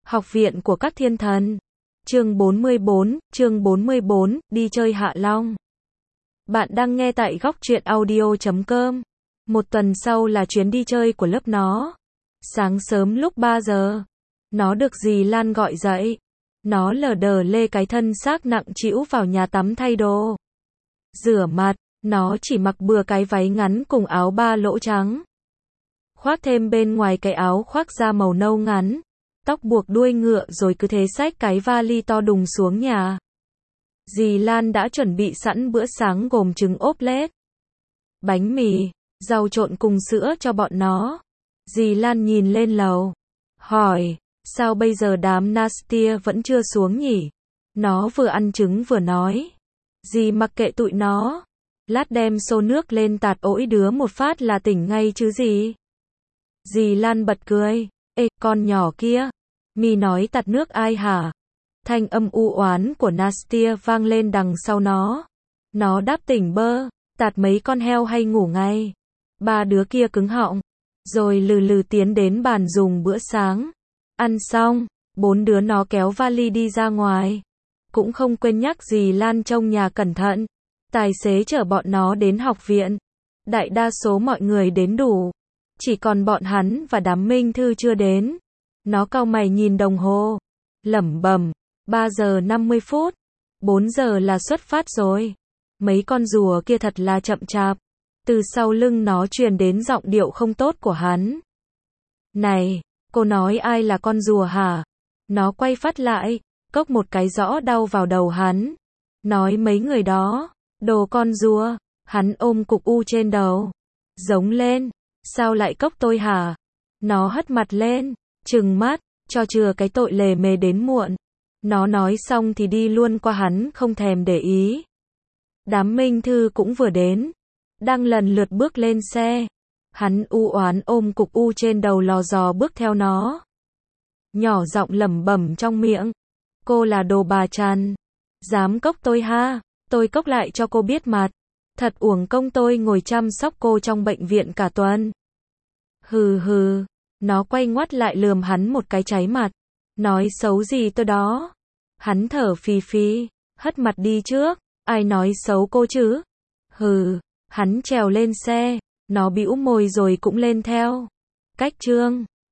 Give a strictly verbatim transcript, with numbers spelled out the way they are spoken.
Học viện của các thiên thần. Chương bốn mươi bốn, chương bốn mươi bốn, đi chơi Hạ Long. Bạn đang nghe tại góc truyện audio chấm com. Một tuần sau là chuyến đi chơi của lớp nó. Sáng sớm lúc ba giờ, nó được dì Lan gọi dậy. Nó lờ đờ lê cái thân xác nặng trĩu vào nhà tắm thay đồ. Rửa mặt, nó chỉ mặc bừa cái váy ngắn cùng áo ba lỗ trắng. Khoác thêm bên ngoài cái áo khoác da màu nâu ngắn. Tóc buộc đuôi ngựa rồi cứ thế xách cái vali to đùng xuống nhà. Dì Lan đã chuẩn bị sẵn bữa sáng gồm trứng ốp lết, bánh mì, rau trộn cùng sữa cho bọn nó. Dì Lan nhìn lên lầu, hỏi, sao bây giờ đám Nastia vẫn chưa xuống nhỉ? Nó vừa ăn trứng vừa nói, dì mặc kệ tụi nó, lát đem xô nước lên tạt ỗi đứa một phát là tỉnh ngay chứ gì. Dì Lan bật cười, ê, con nhỏ kia, mi nói tạt nước ai hả? Thanh âm u oán của Nastia vang lên đằng sau nó. Nó đáp tỉnh bơ, tạt mấy con heo hay ngủ ngay. Ba đứa kia cứng họng, rồi lừ lừ tiến đến bàn dùng bữa sáng. Ăn xong, bốn đứa nó kéo vali đi ra ngoài. Cũng không quên nhắc dì Lan trông nhà cẩn thận. Tài xế chở bọn nó đến học viện. Đại đa số mọi người đến đủ. Chỉ còn bọn hắn và đám Minh Thư chưa đến. Nó cau mày nhìn đồng hồ, lẩm bẩm, ba giờ năm mươi phút, bốn giờ là xuất phát rồi. Mấy con rùa kia thật là chậm chạp. Từ sau lưng nó truyền đến giọng điệu không tốt của hắn. Này, cô nói ai là con rùa hả? Nó quay phát lại, cốc một cái rõ đau vào đầu hắn. Nói mấy người đó, đồ con rùa. Hắn ôm cục u trên đầu, giống lên, sao lại cốc tôi hả? Nó hất mặt lên, trừng mắt, cho chừa cái tội lề mề đến muộn. Nó nói xong thì đi luôn qua hắn không thèm để ý. Đám Minh Thư cũng vừa đến, đang lần lượt bước lên xe. Hắn u oán ôm cục u trên đầu lò dò bước theo nó. Nhỏ giọng lẩm bẩm trong miệng, cô là đồ bà Trần, dám cốc tôi ha, tôi cốc lại cho cô biết mặt. Thật uổng công tôi ngồi chăm sóc cô trong bệnh viện cả tuần. Hừ hừ. Nó quay ngoắt lại lườm hắn một cái cháy mặt. Nói xấu gì tôi đó? Hắn thở phì phì, hất mặt đi trước. Ai nói xấu cô chứ? Hừ. Hắn trèo lên xe. Nó bĩu môi rồi cũng lên theo. Cách chương